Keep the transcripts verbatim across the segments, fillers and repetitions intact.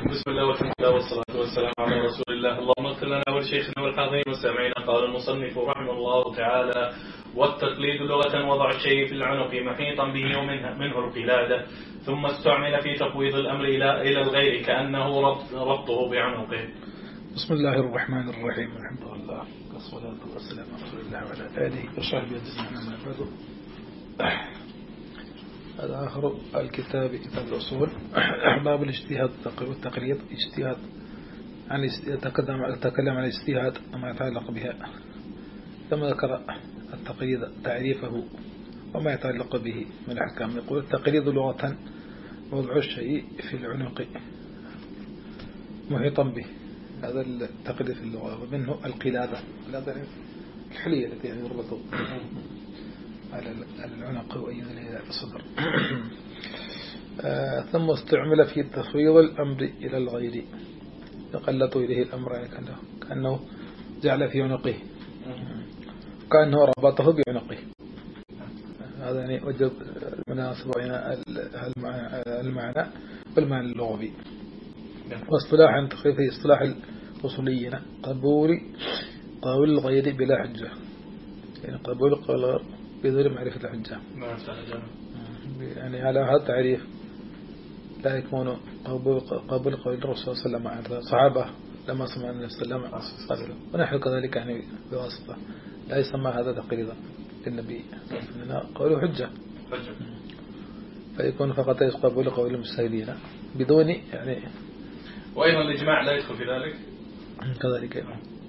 بسم الله والحمد لله والصلاة والسلام على رسول الله. اللهم اغفر لنا ولشيخنا والحاضرين والسامعين. قال المصنف رحمه الله تعالى: والتقليد لغة وضع الشيء في العنق محيطا به ومنه منه القلادة، ثم استعمل في تفويض الأمر إلى إلى الغير كأنه ربط ربطه بعنقه. بسم الله الرحمن الرحيم. الحمد لله والصلاة والسلام على رسول الله وعلى آله وصحبه أجمعين. ما بعد، هذا آخر الكتاب كتاب الأصول، باب الاجتهاد والتقليد. اجتهاد عن تكلم عن الاجتهاد وما يتعلق بها، ثم ذكر التقليد تعريفه وما يتعلق به من الأحكام. يقول: التقليد لغة وضع الشيء في العنق محيطا به. هذا التقليد في اللغة، ومنه القلادة، الحلية التي يربط على العنق وأيضا إلى الصدر. آه ثم استعمل في تفويض الأمر إلى الغير، يقلط إليه الأمر يعني كأنه, كأنه جعل في عنقه، كأنه ربطه بعنقه. هذا يعني وجد المناسبة بين المعنى والمعنى اللغوي. واصطلاحا في اصطلاح الأصوليين قبول قول الغير بلا حجة، يعني قبول قول الغير بدون معرفة الحجة. يعني على هذا التعريف لا يكون قبول قبول قول الرسول صلى الله عليه وسلم. الصحابة لما سمعوا النبي صلى الله عليه وسلم ونحن كذلك يعني بواسطة، لا يسمى هذا تقليدا للنبي، لأننا قوله حجة، فيكون فقط قبول قول المجتهدين بدون يعني. وأيضا الإجماع لا يدخل في ذلك كذلك،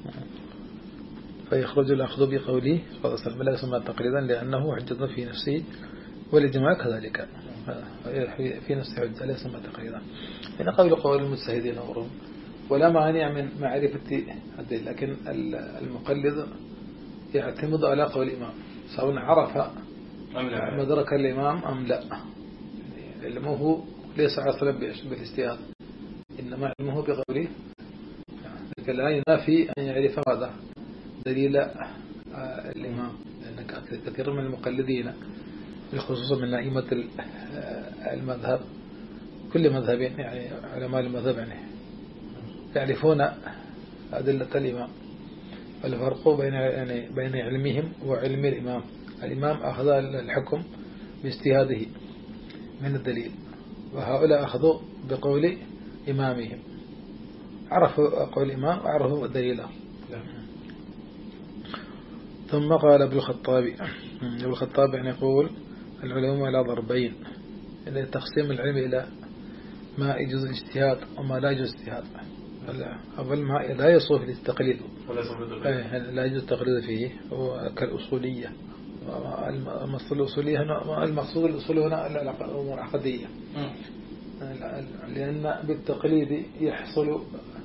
فيخرج الأخذ بقوله صلى الله عليه وسلم لا يسمى تقليدا لأنه حجة في نفسه، والإجماع كذلك في نفسه حجة لا يسمى تقليدا. هنا قول قول المجتهدين أمرهم، ولا مانع من معرفة الدين، لكن المقلد يعتمد على قول الإمام سواء عرف مدرك الإمام أم لا. علمه ليس عصلا بالاجتهاد، إنما علمه بقوله، لكن لا ينافي أن يعرف ماذا دليل الإمام، لأن كثير من المقلدين بالخصوص من أئمة المذهب، كل مذهب يعني علماء المذهب يعني يعرفون أدلة الإمام. الفرق بين يعني بين علمهم وعلم الإمام. الإمام أخذ الحكم باجتهاده من الدليل، وهؤلاء أخذوا بقول إمامهم، عرفوا قول الإمام وعرفوا دليله. ثم قال ابن الخطاب ابن الخطاب يعني يقول: العلوم على ضربين، يعني تقسيم العلم إلى ما يجوز الاجتهاد وما لا يجوز الاجتهاد. أول ما لا يصوف للتقليد، لا يجوز التقليد فيه، هو كالأصولية. المقصود الأصولية هنا، المقصود الأصول هنا الأمور العقدية، لأن بالتقليد يحصل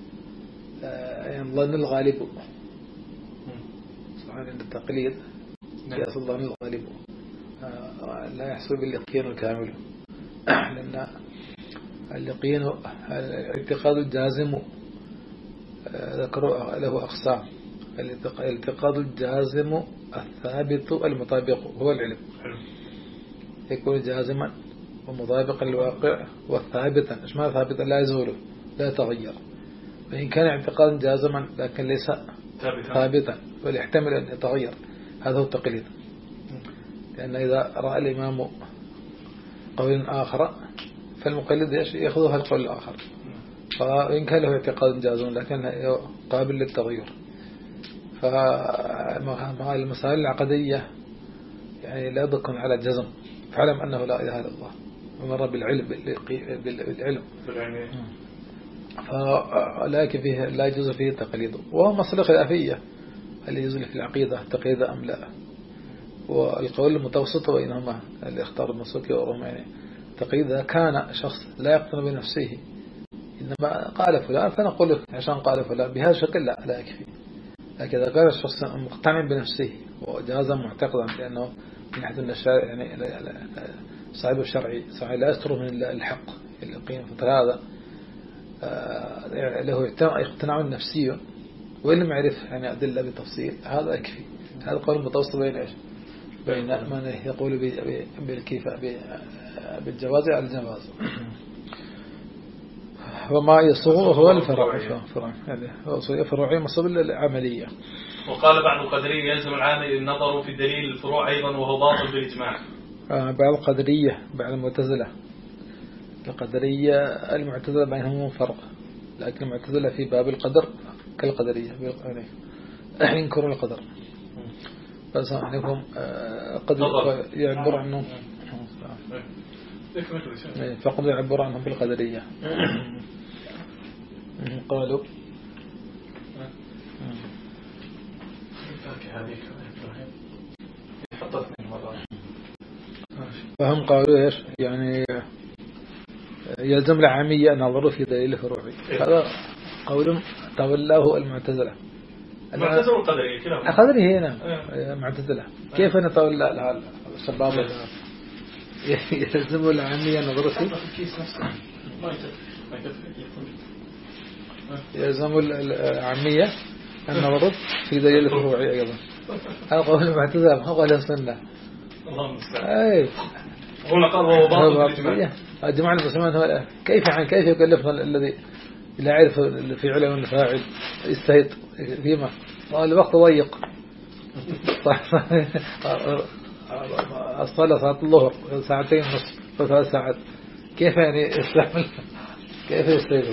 ظن الغالب. عند التقليد يحصل ظن الغالب، لا يحصل باليقين الكامل، لأن اليقين الاعتقاد الجازم ذكروا له أقسام. الاعتقاد الجازم الثابت المطابق هو العلم، يكون جازما ومطابقا للواقع وثابتا. ايش معنى ثابتا؟ لا يزول لا يتغير. فإن كان اعتقادا جازما لكن ليس ثابتا ويحتمل أن يتغير، هذا هو التقليد. لأن إذا رأى الإمام قول آخر فالمقلد يأخذها القول الآخر، فإن كان له اعتقاد جازم لكن قابل للتغير. فمع المسائل العقدية يعني لا يكون على جزم، فعلم أنه لا إله إلا الله ومر بالعلم بالعلم فلكن فيه لا يجوز فيه التقليد. وهو مسألة خلافية، هل يجوز في العقيدة التقليد أم لا؟ والقول المتوسط بينهما اللي اختار المسوكي وغيرهم، يعني التقليد إذا كان شخص لا يقتنع بنفسه إنما قال فلان فنقول عشان قال فلان بهذا الشكل لا لا يكفي. لكن إذا كان الشخص مقتنع بنفسه وجازا معتقدا، لأنه من حيث الشرع يعني صاحب الشرعي صحيح لا يستر من الحق اليقين، فهذا له اقتناع نفسي وإن لم يعرف يعني أدلة بتفصيل، هذا يكفي. هذا قول متوسط بين إيش؟ بين من يقول بالكيف بالجواز على الجواز. وما يصغ هو الفرع فرع يعني أصولية فروعية مصب العملية. وقال بعض القدرية يلزم العامل النظر في دليل الفروع أيضا وهو باطل بالإجماع. آه بعض القدرية بعض المعتزلة القدرية المعتزلة بينهم فرق، لكن المعتزلة في باب القدر كالقدرية يعني ينكرون القدر بس عنهم قد يعبر عنهم فقد يعبر عنهم بالقدرية. قالوا فهم قالوا ايش يعني يلزم العامية النظر في دليل فروعي. هذا قول تولاه المعتزلة. المعتزلة والقدرية كلاهما. القدرية هنا معتزلة. كيف نتولى الشباب يلزم العامية النظر في يلزم العامية النظر في دليل الفروعي أيضا. هذا قول المعتزلة ما قول السنة. الله المستعان. أي. هنا قال وهو باطل. الجماعة المسلمين هؤلاء كيف يعني كيف يكلفنا الذي لا يعرف في علم الفاعل يستهد فيما الوقت ضيق. الصلاة صلاة الظهر ساعتين ونصف ثلاث ساعات كيف يعني يستعمل كيف يستهدوا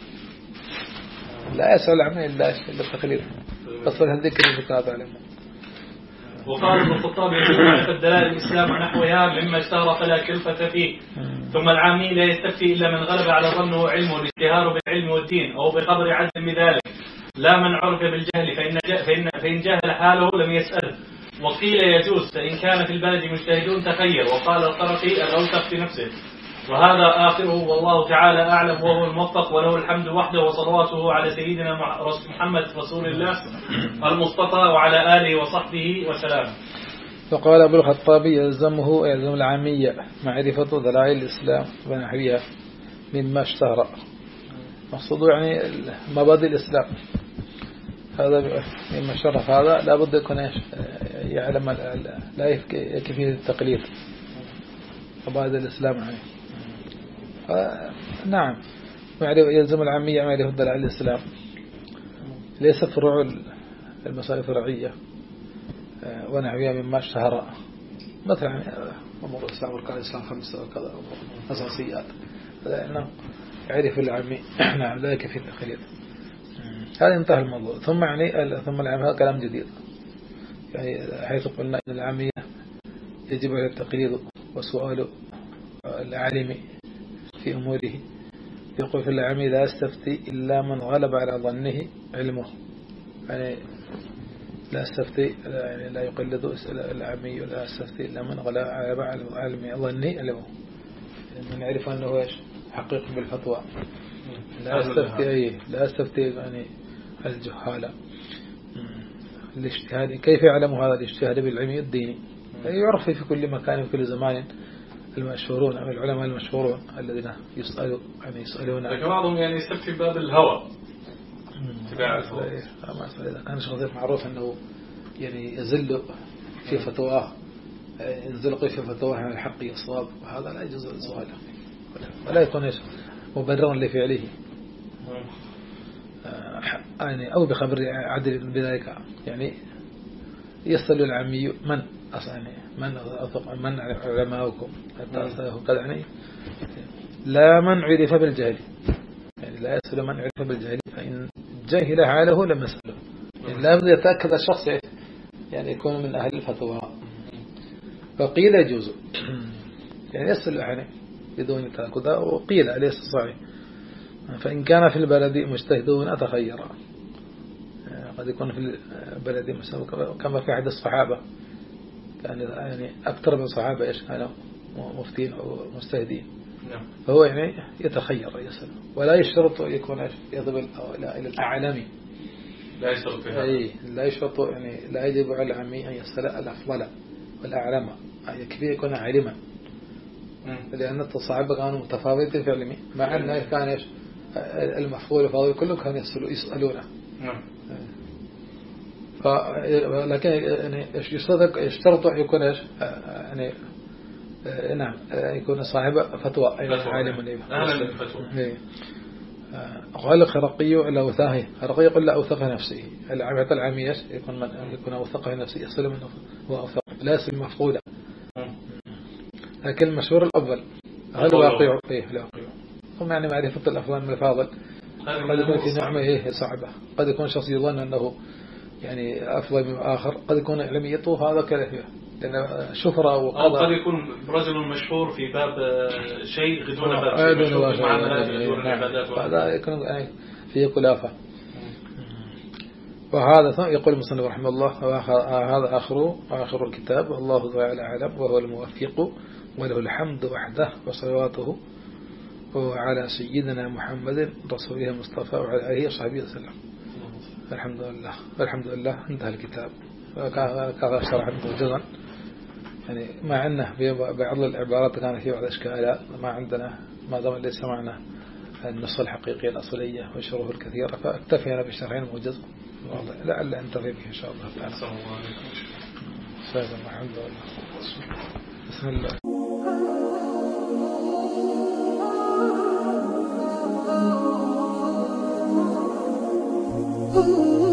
لا يسأل عنه إلا التقليد أصل هالذكر الذكرات علمه. وقال ابن الخطاب يجب معرفة دلائل الإسلام ونحوها مما اشتهر فلا كلفة فيه. ثم العامي لا يستفتي إلا من غلب على ظنه علمه الاشتهار بالعلم والدين أو بقدر عزم بذلك لا من عرف بالجهل فإن, فإن, فإن جهل حاله لم يسأل. وقيل يجوز فإن كان في البلد مجتهدون تخير. وقال القرطي الأوثق في نفسه. وهذا آخره والله تعالى أعلم وهو الموفق وله الحمد وحده وصلواته على سيدنا محمد رسول الله المصطفى وعلى آله وصحبه وسلام. فقال أبو الخطاب يلزمه يلزم العامية معرفة دلائل الإسلام ونحوها مما اشتهر. مقصود يعني مبادئ الإسلام هذا مما شرف هذا لا بد يكون يعلم لا يكفي فيه التقليد مبادئ الإسلام يعني. نعم يلزم العامية معرفة دلائل الإسلام ليس فروع المسائل الفرعية ونحوها مما اشتهر مثلا أمور الإسلام واركان الإسلام خمسة وكذا أساسيات لأنه يعرف العامي نعم لا يكفي التقليد. هذا انتهى الموضوع. ثم يعني ثم العام هذا كلام جديد يعني حيث قلنا أن العامية يجب على التقليد وسؤال العالم في أموره. يقول في العامي لا يستفتي إلا من غلب على ظنه علمه يعني لا يستفتي يعني لا يقلد العامي ولا يستفتي إلا من غلب على ظنه علمه من يعرف أنه إيش حقيق بالفتوى. لا يستفتي أي لا يستفتي يعني الجهالة. الاجتهاد كيف يعلم هذا الاجتهاد بالعلم الديني يعرف في كل مكان وفي كل زمان المشهورون أو العلماء المشهورون الذين يسألوا يعني يسألون لكن بعضهم يعني يستفتي باب الهوى تبع الهوى. إذا كان شخص معروف أنه يعني يزل في فتواه ينزلق في فتواه عن الحق الصواب وهذا لا يجوز السؤال ولا يكون مبررا لفعله يعني أو بخبر عدل بذلك يعني يسأل العامي من أصلا من أثق من علماؤكم قد يعني لا من عرف بالجهل يعني لا يسأل من عرف بالجهل فإن جهل حاله لم يسأله يعني لا بد يتأكد الشخص يعني يكون من أهل الفتوى. فقيل يجوز يعني يسأل يعني بدون تأكد وقيل أليس صحيح. فإن كان في البلد مجتهدون أتخير قد يكون في البلد كما في أحد الصحابة كان يعني أكثر من الصحابة إيش كانوا مفتين أو مجتهدين فهو يعني يتخير يسأل ولا يشترط يكون يضبط إلى الأعلم لا يشترط أي لا يشترط يعني لا يجب على العامي أن يسأل الأفضل والأعلم يكفي يكون علما لأن الصحابة كانوا متفاوتين في علمه مع أنه كان إيش المحفوظ الفاضل كلهم كانوا يسألونه. ف لكن يعني يشترط يشترط يكون إيش يعني نعم يكون صاحب فتوى عالم أهل الفتوى. قال الخرقي إلا وثاقه الخرقي يقول لا أوثق نفسه العامة العامية يكون من يكون أوثق نفسه يصل منه هو أوثق لا اسم مفقودة. لكن المشهور الأول هل واقع فيه لا واقع هم يعني معرفة الأفضل من الفاضل قد يكون في نعمة إيه صعبة قد يكون شخص يظن أنه يعني أفضل من آخر قد يكون علميته هذا كذا لأن شفرة وقضاء أو قد يكون رجل مشهور في باب شيء غدون باب شيء مشهور في معاملات غدون العبادات هذا يكون فيه كلافة. وهذا يقول المصنف رحمه الله هذا آخر آخر الكتاب والله تعالى أعلم وهو الموفق وله الحمد وحده وصلواته على سيدنا محمد رسوله المصطفى وعلى آله وصحبه وسلم. الحمد لله الحمد لله انتهى الكتاب. كذا شرح موجزا يعني مع أنه في بعض العبارات كان فيه بعض الإشكالات ما عندنا ما دام ليس معنا النص الحقيقي الأصلية وشروحه الكثيرة فاكتفينا بالشرحين موجز لعل أن تفي به إن شاء الله تعالى. السلام عليكم. الحمد لله. بسم الله. Ooh.